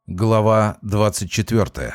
Глава 24.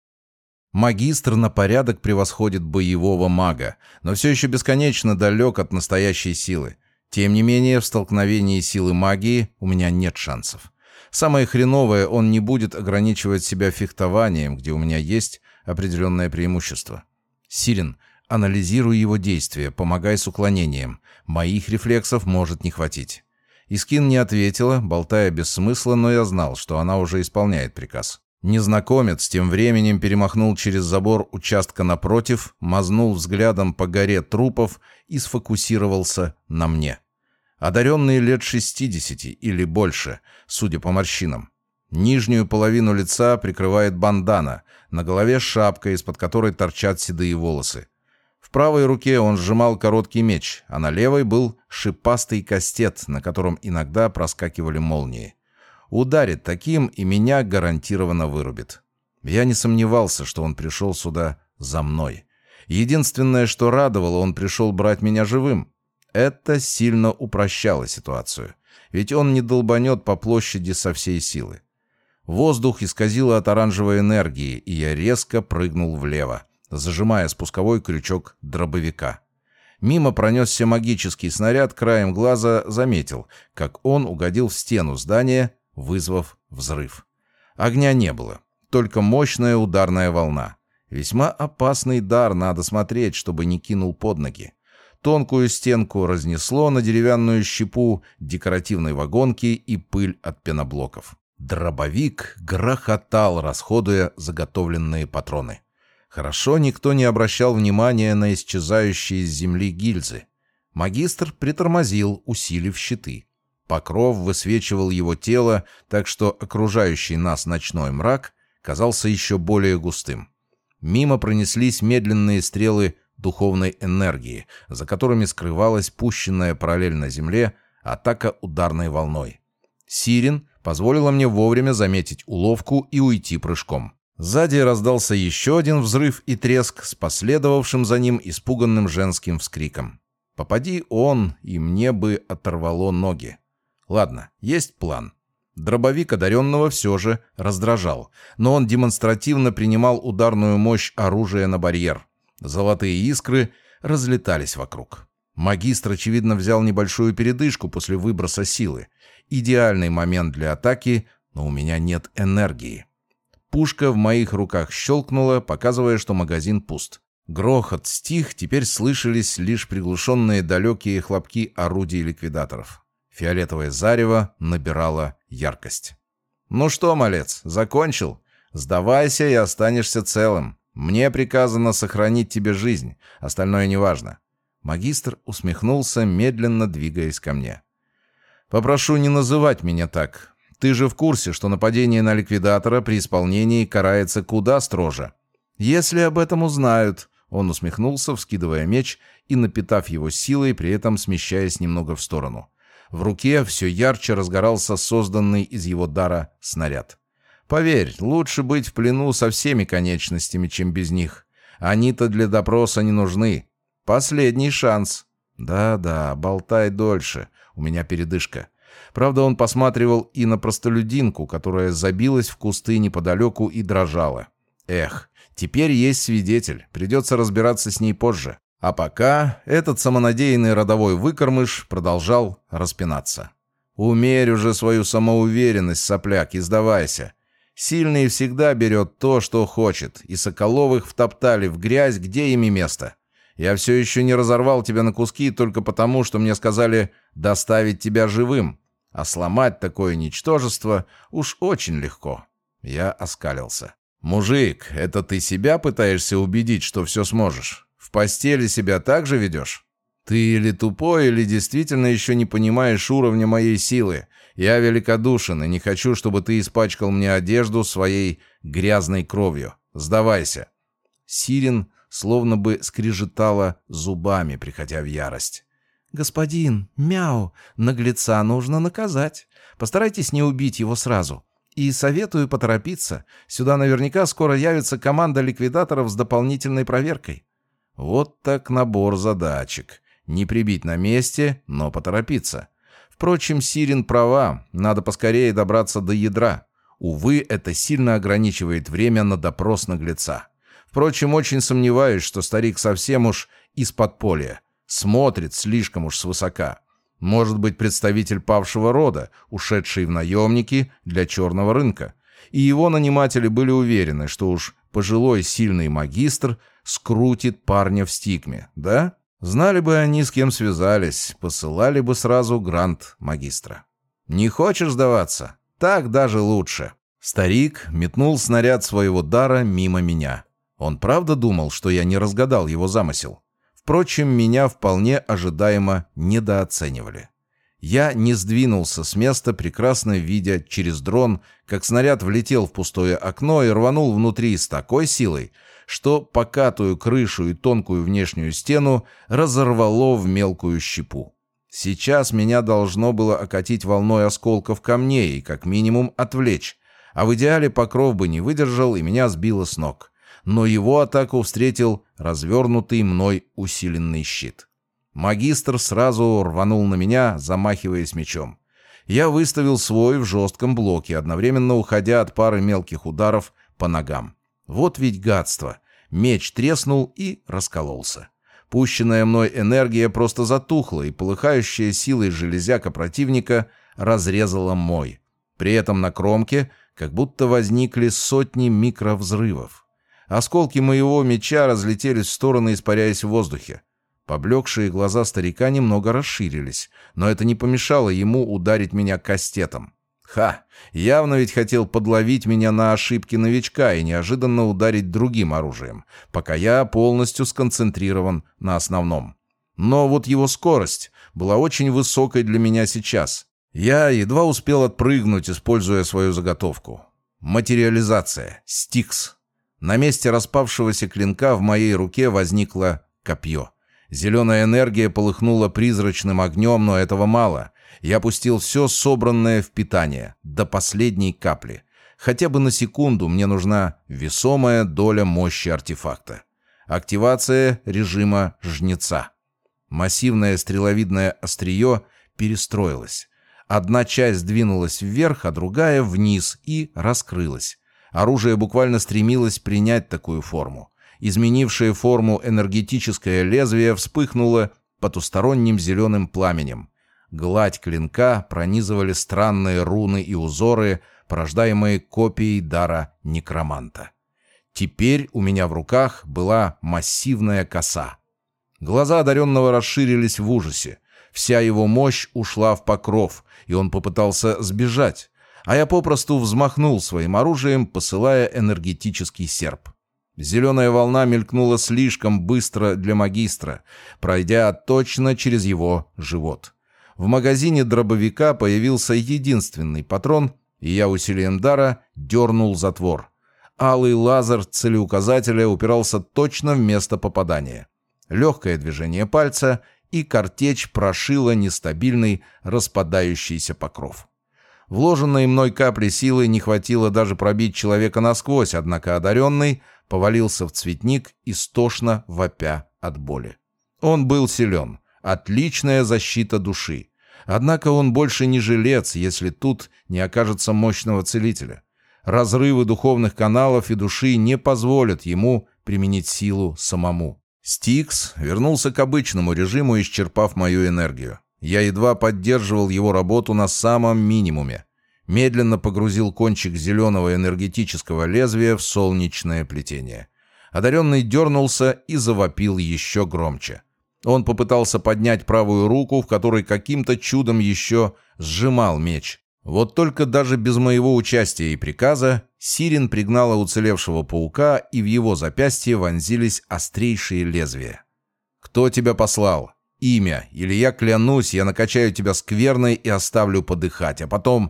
Магистр на порядок превосходит боевого мага, но все еще бесконечно далек от настоящей силы. Тем не менее, в столкновении силы магии у меня нет шансов. Самое хреновое, он не будет ограничивать себя фехтованием, где у меня есть определенное преимущество. Сирен, анализируй его действия, помогай с уклонением. Моих рефлексов может не хватить. Искин не ответила, болтая без смысла, но я знал, что она уже исполняет приказ. Незнакомец тем временем перемахнул через забор участка напротив, мазнул взглядом по горе трупов и сфокусировался на мне. Одаренный лет 60 или больше, судя по морщинам. Нижнюю половину лица прикрывает бандана, на голове шапка, из-под которой торчат седые волосы. В правой руке он сжимал короткий меч, а на левой был шипастый кастет, на котором иногда проскакивали молнии. Ударит таким, и меня гарантированно вырубит. Я не сомневался, что он пришел сюда за мной. Единственное, что радовало, он пришел брать меня живым. Это сильно упрощало ситуацию, ведь он не долбанет по площади со всей силы. Воздух исказило от оранжевой энергии, и я резко прыгнул влево, зажимая спусковой крючок дробовика. Мимо пронесся магический снаряд, краем глаза заметил, как он угодил в стену здания, вызвав взрыв. Огня не было, только мощная ударная волна. Весьма опасный дар, надо смотреть, чтобы не кинул под ноги. Тонкую стенку разнесло на деревянную щепу, декоративной вагонки и пыль от пеноблоков. Дробовик грохотал, расходуя заготовленные патроны. Хорошо, никто не обращал внимания на исчезающие с земли гильзы. Магистр притормозил, усилив щиты. Покров высвечивал его тело, так что окружающий нас ночной мрак казался еще более густым. Мимо пронеслись медленные стрелы духовной энергии, за которыми скрывалась пущенная параллельно земле атака ударной волной. Сирен позволила мне вовремя заметить уловку и уйти прыжком. Сзади раздался еще один взрыв и треск с последовавшим за ним испуганным женским вскриком. Попади он, и мне бы оторвало ноги. Ладно, есть план. Дробовик одаренного все же раздражал, но он демонстративно принимал ударную мощь оружия на барьер. Золотые искры разлетались вокруг. Магистр, очевидно, взял небольшую передышку после выброса силы. Идеальный момент для атаки, но у меня нет энергии. Пушка в моих руках щелкнула, показывая, что магазин пуст. Грохот стих, теперь слышались лишь приглушенные далекие хлопки орудий ликвидаторов. Фиолетовое зарево набирало яркость. «Ну что, малец, закончил? Сдавайся и останешься целым. Мне приказано сохранить тебе жизнь, остальное неважно». Магистр усмехнулся, медленно двигаясь ко мне. «Попрошу не называть меня так. Ты же в курсе, что нападение на ликвидатора при исполнении карается куда строже. Если об этом узнают...» Он усмехнулся, вскидывая меч и напитав его силой, при этом смещаясь немного в сторону. В руке все ярче разгорался созданный из его дара снаряд. «Поверь, лучше быть в плену со всеми конечностями, чем без них. Они-то для допроса не нужны. Последний шанс». «Да-да, болтай дольше. У меня передышка». Правда, он посматривал и на простолюдинку, которая забилась в кусты неподалеку и дрожала. Эх, теперь есть свидетель, придется разбираться с ней позже. А пока этот самонадеянный родовой выкормыш продолжал распинаться. «Умерь уже свою самоуверенность, сопляк, и сдавайся. Сильный всегда берет то, что хочет, и Соколовых втоптали в грязь, где ими место. Я все еще не разорвал тебя на куски только потому, что мне сказали доставить тебя живым. А сломать такое ничтожество уж очень легко». Я оскалился. «Мужик, это ты себя пытаешься убедить, что все сможешь? В постели себя так же ведешь? Ты или тупой, или действительно еще не понимаешь уровня моей силы. Я великодушен и не хочу, чтобы ты испачкал мне одежду своей грязной кровью. Сдавайся». Сирен словно бы скрежетала зубами, приходя в ярость. «Господин, мяу, наглеца нужно наказать. Постарайтесь не убить его сразу. И советую поторопиться. Сюда наверняка скоро явится команда ликвидаторов с дополнительной проверкой». Вот так набор задачек. Не прибить на месте, но поторопиться. Впрочем, Сирен права, надо поскорее добраться до ядра. Увы, это сильно ограничивает время на допрос наглеца. Впрочем, очень сомневаюсь, что старик совсем уж из подполья. Смотрит слишком уж свысока. Может быть, представитель павшего рода, ушедший в наемники для черного рынка. И его наниматели были уверены, что уж пожилой сильный магистр скрутит парня в стигме, да? Знали бы они, с кем связались, посылали бы сразу грант магистра. «Не хочешь сдаваться? Так даже лучше». Старик метнул снаряд своего дара мимо меня. Он правда думал, что я не разгадал его замысел? Впрочем, меня вполне ожидаемо недооценивали. Я не сдвинулся с места, прекрасно видя через дрон, как снаряд влетел в пустое окно и рванул внутри с такой силой, что покатую крышу и тонкую внешнюю стену разорвало в мелкую щепу. Сейчас меня должно было окатить волной осколков камней и как минимум отвлечь, а в идеале покров бы не выдержал и меня сбило с ног. Но его атаку встретил развернутый мной усиленный щит. Магистр сразу рванул на меня, замахиваясь мечом. Я выставил свой в жестком блоке, одновременно уходя от пары мелких ударов по ногам. Вот ведь гадство. Меч треснул и раскололся. Пущенная мной энергия просто затухла, и полыхающая силой железяка противника разрезала мой. При этом на кромке как будто возникли сотни микровзрывов. Осколки моего меча разлетелись в стороны, испаряясь в воздухе. Поблекшие глаза старика немного расширились, но это не помешало ему ударить меня кастетом. Явно ведь хотел подловить меня на ошибки новичка и неожиданно ударить другим оружием, пока я полностью сконцентрирован на основном. Но вот его скорость была очень высокой для меня сейчас. Я едва успел отпрыгнуть, используя свою заготовку. Материализация. Стикс. На месте распавшегося клинка в моей руке возникло копье. Зеленая энергия полыхнула призрачным огнем, но этого мало. Я пустил все собранное в питание, до последней капли. Хотя бы на секунду мне нужна весомая доля мощи артефакта. Активация режима жнеца. Массивное стреловидное острие перестроилось. Одна часть сдвинулась вверх, а другая вниз и раскрылась. Оружие буквально стремилось принять такую форму. Изменившее форму энергетическое лезвие вспыхнуло потусторонним зеленым пламенем. Гладь клинка пронизывали странные руны и узоры, порождаемые копией дара некроманта. Теперь у меня в руках была массивная коса. Глаза одаренного расширились в ужасе. Вся его мощь ушла в покров, и он попытался сбежать, а я попросту взмахнул своим оружием, посылая энергетический серп. Зеленая волна мелькнула слишком быстро для магистра, пройдя точно через его живот. В магазине дробовика появился единственный патрон, и я усилием дара дернул затвор. Алый лазер целеуказателя упирался точно в место попадания. Легкое движение пальца, и картечь прошила нестабильный распадающийся покров. Вложенной мной капли силы не хватило даже пробить человека насквозь, однако одаренный повалился в цветник, истошно вопя от боли. Он был силен. Отличная защита души. Однако он больше не жилец, если тут не окажется мощного целителя. Разрывы духовных каналов и души не позволят ему применить силу самому. Стикс вернулся к обычному режиму, исчерпав мою энергию. Я едва поддерживал его работу на самом минимуме. Медленно погрузил кончик зеленого энергетического лезвия в солнечное плетение. Одаренный дернулся и завопил еще громче. Он попытался поднять правую руку, в которой каким-то чудом еще сжимал меч. Вот только даже без моего участия и приказа Сирен пригнала уцелевшего паука, и в его запястье вонзились острейшие лезвия. «Кто тебя послал? Имя, или я клянусь, я накачаю тебя скверной и оставлю подыхать, а потом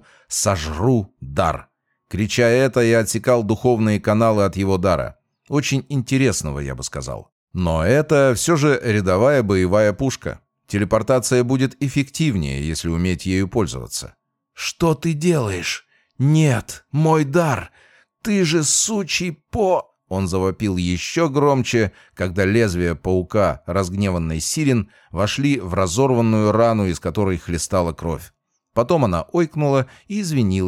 сожру дар». Крича это, я отсекал духовные каналы от его дара. Очень интересного, я бы сказал. Но это все же рядовая боевая пушка. Телепортация будет эффективнее, если уметь ею пользоваться. «Что ты делаешь? Нет, мой дар! Ты же сучий по...» Он завопил еще громче, когда лезвия паука, разгневанный Сирен, вошли в разорванную рану, из которой хлестала кровь. Потом она ойкнула и извинилась,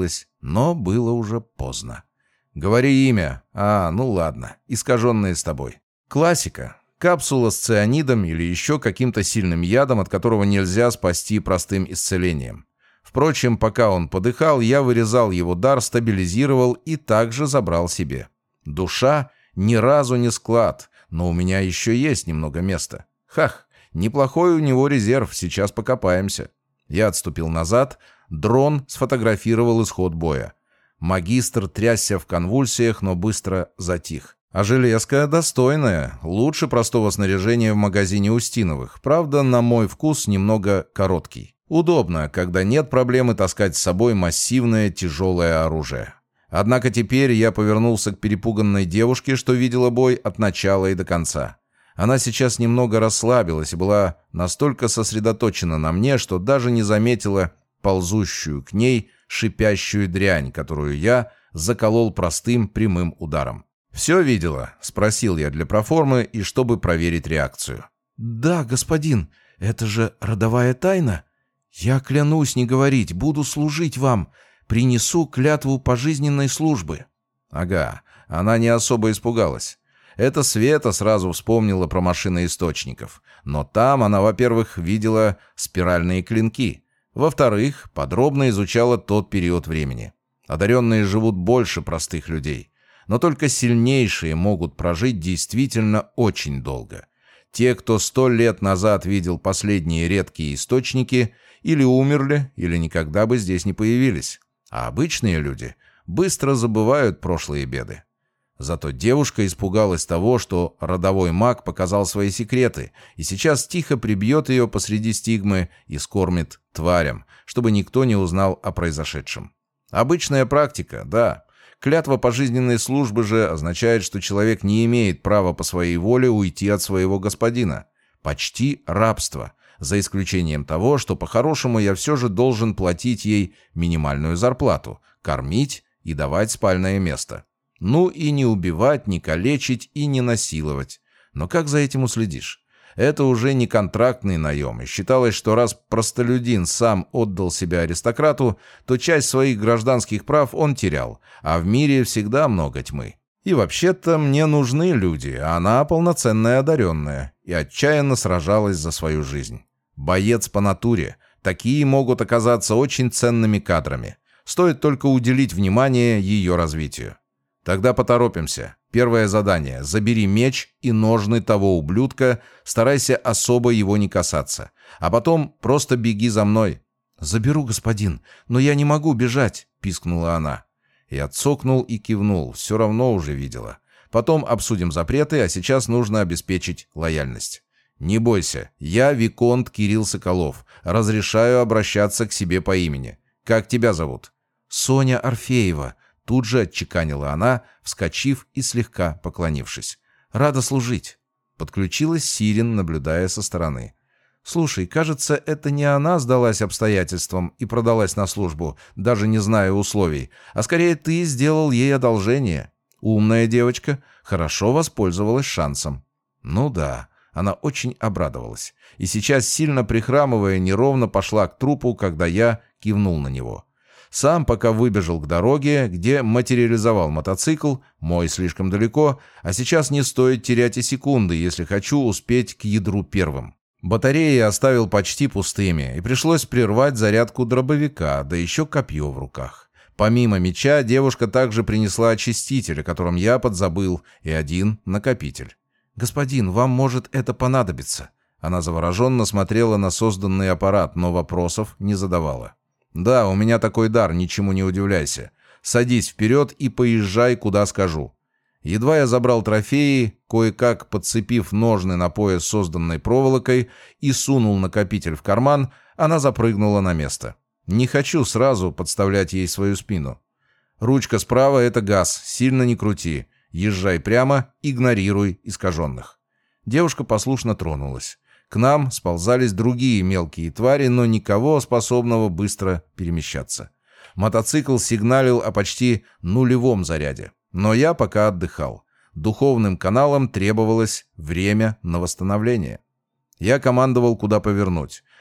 Но было уже поздно. «Говори имя. Ну ладно. Искаженное с тобой. Классика. Капсула с цианидом или еще каким-то сильным ядом, от которого нельзя спасти простым исцелением. Впрочем, пока он подыхал, я вырезал его дар, стабилизировал и также забрал себе. Душа ни разу не склад, но у меня еще есть немного места. Хах, неплохой у него резерв, сейчас покопаемся». Я отступил назад, дрон сфотографировал исход боя. Магистр трясся в конвульсиях, но быстро затих. А железка достойная, лучше простого снаряжения в магазине Устиновых. Правда, на мой вкус, немного короткий. Удобно, когда нет проблемы таскать с собой массивное тяжелое оружие. Однако теперь я повернулся к перепуганной девушке, что видела бой от начала и до конца. Она сейчас немного расслабилась и была настолько сосредоточена на мне, что даже не заметила ползущую к ней шипящую дрянь, которую я заколол простым прямым ударом. «Все видела?» — спросил я для проформы и чтобы проверить реакцию. «Да, господин, это же родовая тайна. Я клянусь не говорить, буду служить вам, принесу клятву пожизненной службы». Ага, она не особо испугалась. Это Света сразу вспомнила про машины источников. Но там она, во-первых, видела спиральные клинки. Во-вторых, подробно изучала тот период времени. Одаренные живут больше простых людей. Но только сильнейшие могут прожить действительно очень долго. Те, кто 100 лет назад видел последние редкие источники, или умерли, или никогда бы здесь не появились. А обычные люди быстро забывают прошлые беды. Зато девушка испугалась того, что родовой маг показал свои секреты, и сейчас тихо прибьет ее посреди стигмы и скормит тварям, чтобы никто не узнал о произошедшем. Обычная практика, да. Клятва пожизненной службы же означает, что человек не имеет права по своей воле уйти от своего господина. Почти рабство, за исключением того, что по-хорошему я все же должен платить ей минимальную зарплату, кормить и давать спальное место. Ну и не убивать, не калечить и не насиловать. Но как за этим уследишь? Это уже не контрактный наем, и считалось, что раз простолюдин сам отдал себя аристократу, то часть своих гражданских прав он терял, а в мире всегда много тьмы. И вообще-то мне нужны люди, а она полноценная одаренная, и отчаянно сражалась за свою жизнь. Боец по натуре. Такие могут оказаться очень ценными кадрами. Стоит только уделить внимание ее развитию. Тогда поторопимся. Первое задание. Забери меч и ножны того ублюдка, старайся особо его не касаться. А потом просто беги за мной. «Заберу, господин, но я не могу бежать», — пискнула она. Я цокнул и кивнул, все равно уже видела. Потом обсудим запреты, а сейчас нужно обеспечить лояльность. Не бойся, я виконт Кирилл Соколов. Разрешаю обращаться к себе по имени. Как тебя зовут? Соня Орфеева. Тут же отчеканила она, вскочив и слегка поклонившись. «Рада служить». Подключилась Сирин, наблюдая со стороны. «Слушай, кажется, это не она сдалась обстоятельствам и продалась на службу, даже не зная условий, а скорее ты сделал ей одолжение. Умная девочка, хорошо воспользовалась шансом». Ну да, она очень обрадовалась. И сейчас, сильно прихрамывая, неровно пошла к трупу, когда я кивнул на него. Сам пока выбежал к дороге, где материализовал мотоцикл, мой слишком далеко, а сейчас не стоит терять и секунды, если хочу успеть к ядру первым. Батареи оставил почти пустыми, и пришлось прервать зарядку дробовика, да еще копье в руках. Помимо меча, девушка также принесла очиститель, о котором я подзабыл, и один накопитель. «Господин, вам может это понадобиться». Она завороженно смотрела на созданный аппарат, но вопросов не задавала. «Да, у меня такой дар, ничему не удивляйся. Садись вперед и поезжай, куда скажу». Едва я забрал трофеи, кое-как подцепив ножны на пояс созданной проволокой и сунул накопитель в карман, она запрыгнула на место. Не хочу сразу подставлять ей свою спину. «Ручка справа — это газ, сильно не крути. Езжай прямо, игнорируй искаженных». Девушка послушно тронулась. К нам сползались другие мелкие твари, но никого способного быстро перемещаться. Мотоцикл сигналил о почти нулевом заряде. Но я пока отдыхал. Духовным каналам требовалось время на восстановление. Я командовал, куда повернуть.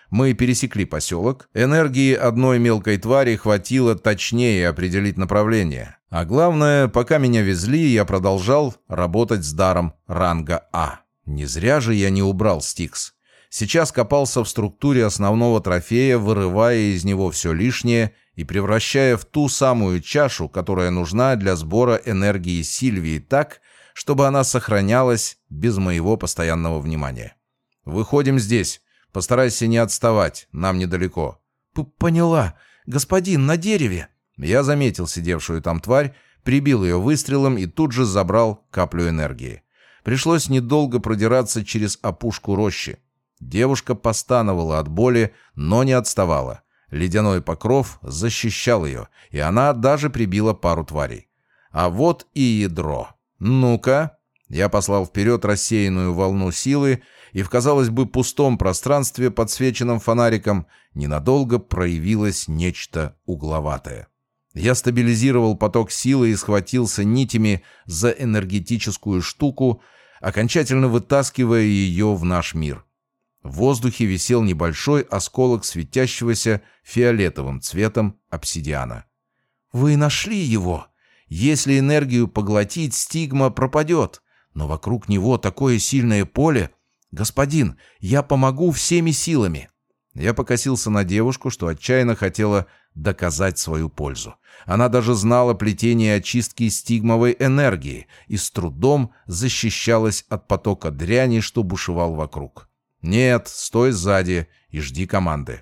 Мы пересекли поселок. Энергии одной мелкой твари хватило точнее определить направление. А главное, пока меня везли, я продолжал работать с даром ранга А. Не зря же я не убрал Стикс. Сейчас копался в структуре основного трофея, вырывая из него все лишнее и превращая в ту самую чашу, которая нужна для сбора энергии Сильвии так, чтобы она сохранялась без моего постоянного внимания. «Выходим здесь. Постарайся не отставать, нам недалеко». «Поняла. Господин, на дереве». Я заметил сидевшую там тварь, прибил ее выстрелом и тут же забрал каплю энергии. Пришлось недолго продираться через опушку рощи. Девушка постановала от боли, но не отставала. Ледяной покров защищал ее, и она даже прибила пару тварей. А вот и ядро. «Ну-ка». Я послал вперед рассеянную волну силы, и в, казалось бы, пустом пространстве, подсвеченном фонариком, ненадолго проявилось нечто угловатое. Я стабилизировал поток силы и схватился нитями за энергетическую штуку, окончательно вытаскивая ее в наш мир. В воздухе висел небольшой осколок светящегося фиолетовым цветом обсидиана. «Вы нашли его. Если энергию поглотить, стигма пропадет. Но вокруг него такое сильное поле. Господин, я помогу всеми силами». Я покосился на девушку, что отчаянно хотела доказать свою пользу. Она даже знала плетение очистки стигмовой энергии и с трудом защищалась от потока дряни, что бушевал вокруг. «Нет, стой сзади и жди команды».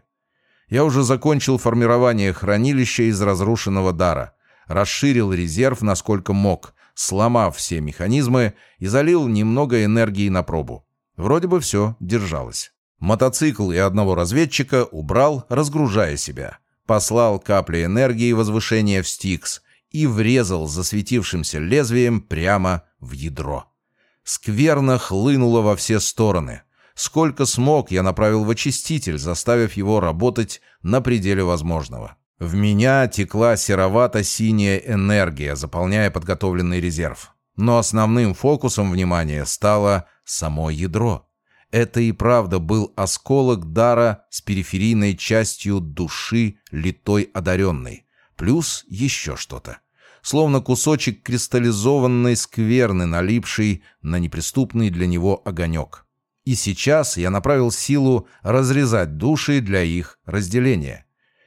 Я уже закончил формирование хранилища из разрушенного дара, расширил резерв насколько мог, сломав все механизмы и залил немного энергии на пробу. Вроде бы все держалось. Мотоцикл и одного разведчика убрал, разгружая себя. Послал капли энергии возвышения в Стикс и врезал засветившимся лезвием прямо в ядро. Скверно хлынуло во все стороны. Сколько смог, я направил в очиститель, заставив его работать на пределе возможного. В меня текла серовато-синяя энергия, заполняя подготовленный резерв. Но основным фокусом внимания стало само ядро. Это и правда был осколок дара с периферийной частью души литой одаренной. Плюс еще что-то. Словно кусочек кристаллизованной скверны, налипший на неприступный для него огонек. И сейчас я направил силу разрезать души для их разделения.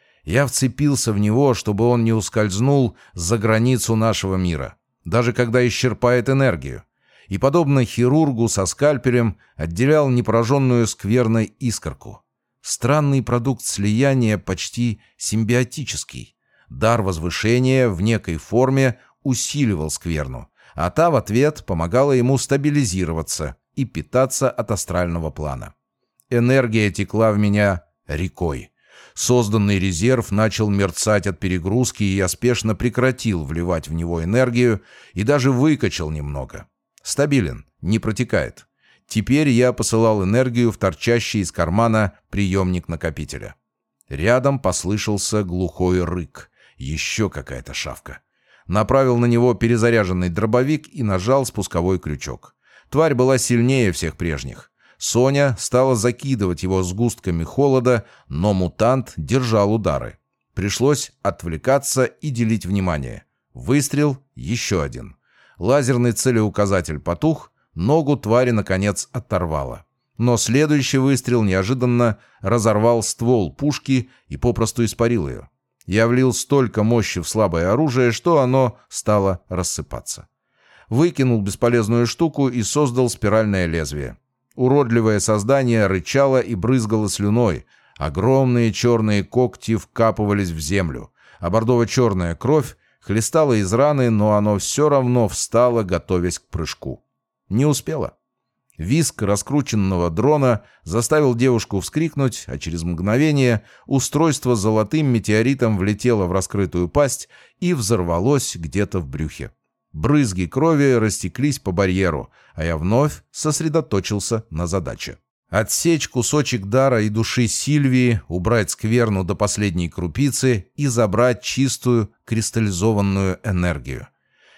Я вцепился в него, чтобы он не ускользнул за границу нашего мира, даже когда исчерпает энергию. И, подобно хирургу со скальпелем, отделял непораженную скверной искорку. Странный продукт слияния, почти симбиотический. Дар возвышения в некой форме усиливал скверну, а та в ответ помогала ему стабилизироваться и питаться от астрального плана. Энергия текла в меня рекой. Созданный резерв начал мерцать от перегрузки, и я спешно прекратил вливать в него энергию и даже выкачал немного. Стабилен, не протекает. Теперь я посылал энергию в торчащий из кармана приемник накопителя. Рядом послышался глухой рык. Еще какая-то шавка. Направил на него перезаряженный дробовик и нажал спусковой крючок. Тварь была сильнее всех прежних. Соня стала закидывать его сгустками холода, но мутант держал удары. Пришлось отвлекаться и делить внимание. Выстрел, еще один. Лазерный целеуказатель потух, ногу твари, наконец, оторвало. Но следующий выстрел неожиданно разорвал ствол пушки и попросту испарил ее. Я влил столько мощи в слабое оружие, что оно стало рассыпаться. Выкинул бесполезную штуку и создал спиральное лезвие. Уродливое создание рычало и брызгало слюной. Огромные черные когти вкапывались в землю, а бордово-черная кровь хлестало из раны, но оно все равно встало, готовясь к прыжку. Не успело. Визг раскрученного дрона заставил девушку вскрикнуть, а через мгновение устройство золотым метеоритом влетело в раскрытую пасть и взорвалось где-то в брюхе. Брызги крови растеклись по барьеру, а я вновь сосредоточился на задаче. Отсечь кусочек дара и души Сильвии, убрать скверну до последней крупицы и забрать чистую кристаллизованную энергию.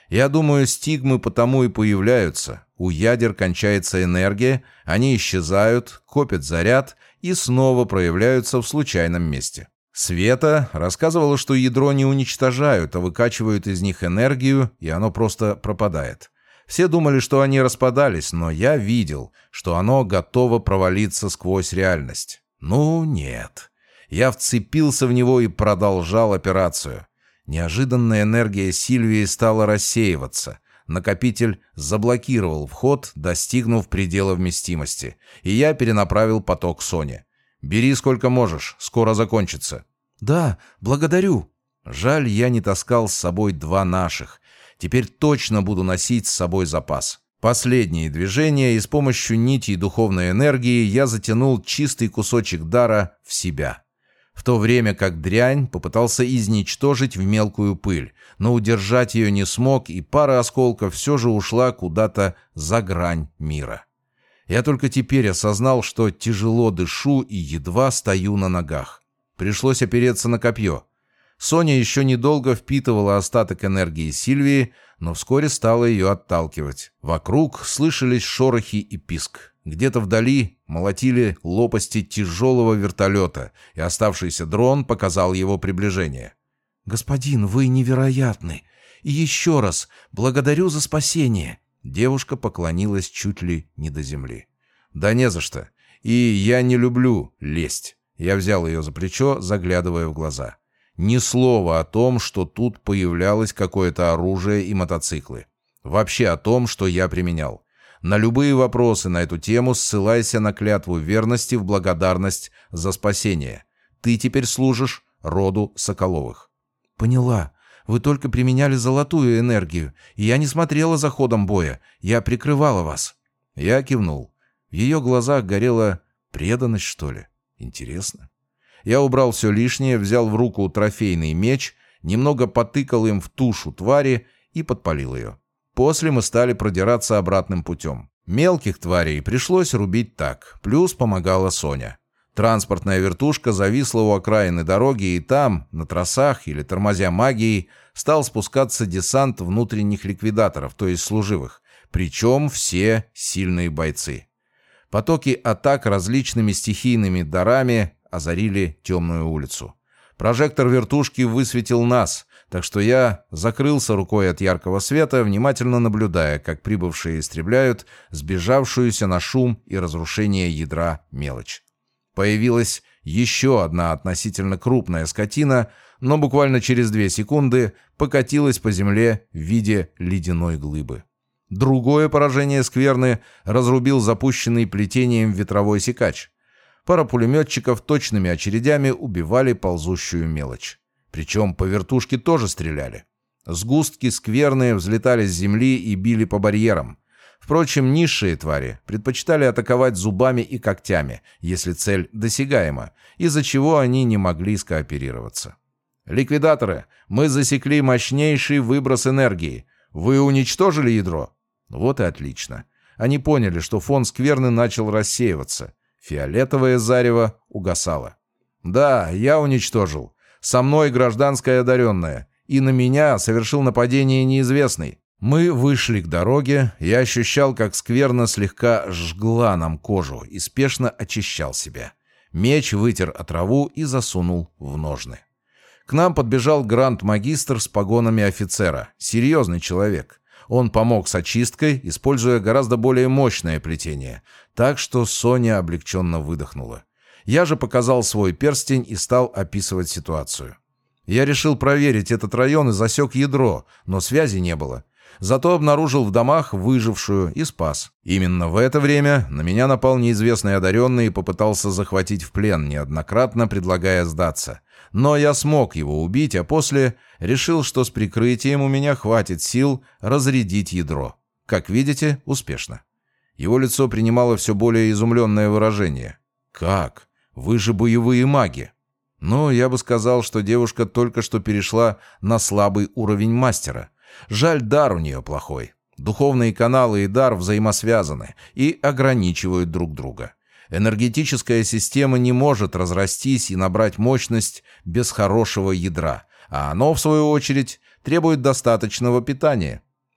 Я думаю, стигмы потому и появляются. У ядер кончается энергия, они исчезают, копят заряд и снова проявляются в случайном месте. Света рассказывала, что ядро не уничтожают, а выкачивают из них энергию, и оно просто пропадает. Все думали, что они распадались, но я видел, что оно готово провалиться сквозь реальность. Ну, нет. Я вцепился в него и продолжал операцию. Неожиданная энергия Сильвии стала рассеиваться. Накопитель заблокировал вход, достигнув предела вместимости, и я перенаправил поток Соне. «Бери сколько можешь, скоро закончится». «Да, благодарю». Жаль, я не таскал с собой два наших. Теперь точно буду носить с собой запас. Последние движения, и с помощью нитей духовной энергии я затянул чистый кусочек дара в себя. В то время как дрянь попытался изничтожить в мелкую пыль, но удержать ее не смог, и пара осколков все же ушла куда-то за грань мира. Я только теперь осознал, что тяжело дышу и едва стою на ногах. Пришлось опереться на копье. Соня еще недолго впитывала остаток энергии Сильвии, но вскоре стала ее отталкивать. Вокруг слышались шорохи и писк. Где-то вдали молотили лопасти тяжелого вертолета, и оставшийся дрон показал его приближение. «Господин, вы невероятны! И еще раз благодарю за спасение!» Девушка поклонилась чуть ли не до земли. «Да не за что. И я не люблю лесть». Я взял ее за плечо, заглядывая в глаза. Ни слова о том, что тут появлялось какое-то оружие и мотоциклы. Вообще о том, что я применял. На любые вопросы на эту тему ссылайся на клятву верности в благодарность за спасение. Ты теперь служишь роду Соколовых. Поняла. Вы только применяли золотую энергию, и я не смотрела за ходом боя. Я прикрывала вас. Я кивнул. В ее глазах горела преданность, что ли. Интересно. Я убрал все лишнее, взял в руку трофейный меч, немного потыкал им в тушу твари и подпалил ее. После мы стали продираться обратным путем. Мелких тварей пришлось рубить так, плюс помогала Соня. Транспортная вертушка зависла у окраины дороги, и там, на тросах или тормозя магией, стал спускаться десант внутренних ликвидаторов, то есть служивых, причем все сильные бойцы. Потоки атак различными стихийными дарами озарили темную улицу. Прожектор вертушки высветил нас, так что я закрылся рукой от яркого света, внимательно наблюдая, как прибывшие истребляют сбежавшуюся на шум и разрушение ядра мелочь. Появилась еще одна относительно крупная скотина, но буквально через 2 секунды покатилась по земле в виде ледяной глыбы. Другое поражение скверны разрубил запущенный плетением ветровой секач. Пара пулеметчиков точными очередями убивали ползущую мелочь. Причем по вертушке тоже стреляли. Сгустки скверны взлетали с земли и били по барьерам. Впрочем, низшие твари предпочитали атаковать зубами и когтями, если цель досягаема, из-за чего они не могли скооперироваться. «Ликвидаторы, мы засекли мощнейший выброс энергии. Вы уничтожили ядро?» Вот и отлично. Они поняли, что фон скверны начал рассеиваться. Фиолетовое зарево угасало. «Да, я уничтожил. Со мной гражданская одаренная. И на меня совершил нападение неизвестный». Мы вышли к дороге. Я ощущал, как скверна слегка жгла нам кожу, и спешно очищал себя. Меч вытер от траву и засунул в ножны. К нам подбежал гранд-магистр с погонами офицера. Серьезный человек. Он помог с очисткой, используя гораздо более мощное плетение. Так что Соня облегченно выдохнула. Я же показал свой перстень и стал описывать ситуацию. Я решил проверить этот район и засек ядро, но связи не было. Зато обнаружил в домах выжившую и спас. Именно в это время на меня напал неизвестный одаренный и попытался захватить в плен, неоднократно предлагая сдаться. Но я смог его убить, а после решил, что с прикрытием у меня хватит сил разрядить ядро. Как видите, успешно. Его лицо принимало все более изумленное выражение. «Как? Вы же боевые маги!» Ну, я бы сказал, что девушка только что перешла на слабый уровень мастера. Жаль, дар у нее плохой. Духовные каналы и дар взаимосвязаны и ограничивают друг друга. Энергетическая система не может разрастись и набрать мощность без хорошего ядра, а оно, в свою очередь, требует достаточного питания.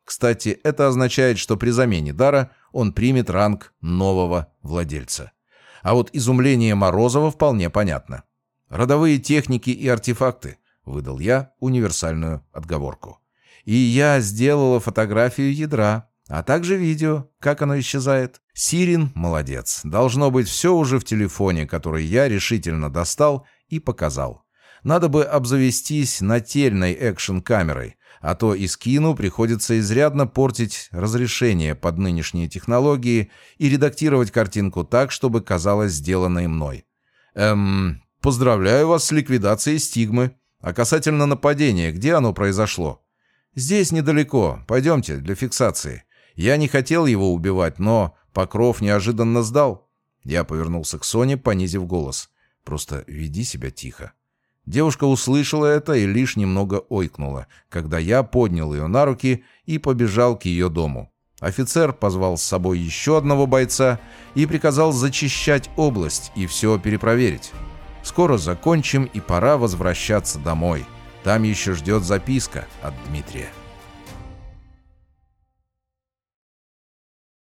Кстати, это означает, что при замене дара он примет ранг нового владельца. А вот изумление Морозова вполне понятно. «Родовые техники и артефакты», — выдал я универсальную отговорку. «И я сделала фотографию ядра, а также видео, как оно исчезает. Сирин молодец. Должно быть все уже в телефоне, который я решительно достал и показал. Надо бы обзавестись нательной экшн-камерой, а то и скину приходится изрядно портить разрешение под нынешние технологии и редактировать картинку так, чтобы казалось сделанной мной. Поздравляю вас с ликвидацией стигмы. А касательно нападения, где оно произошло? Здесь недалеко. Пойдемте для фиксации. Я не хотел его убивать, но Покров неожиданно сдал». Я повернулся к Соне, понизив голос. «Просто веди себя тихо». Девушка услышала это и лишь немного ойкнула, когда я поднял ее на руки и побежал к ее дому. Офицер позвал с собой еще одного бойца и приказал зачищать область и все перепроверить. «Скоро закончим, и пора возвращаться домой. Там еще ждет записка от Дмитрия».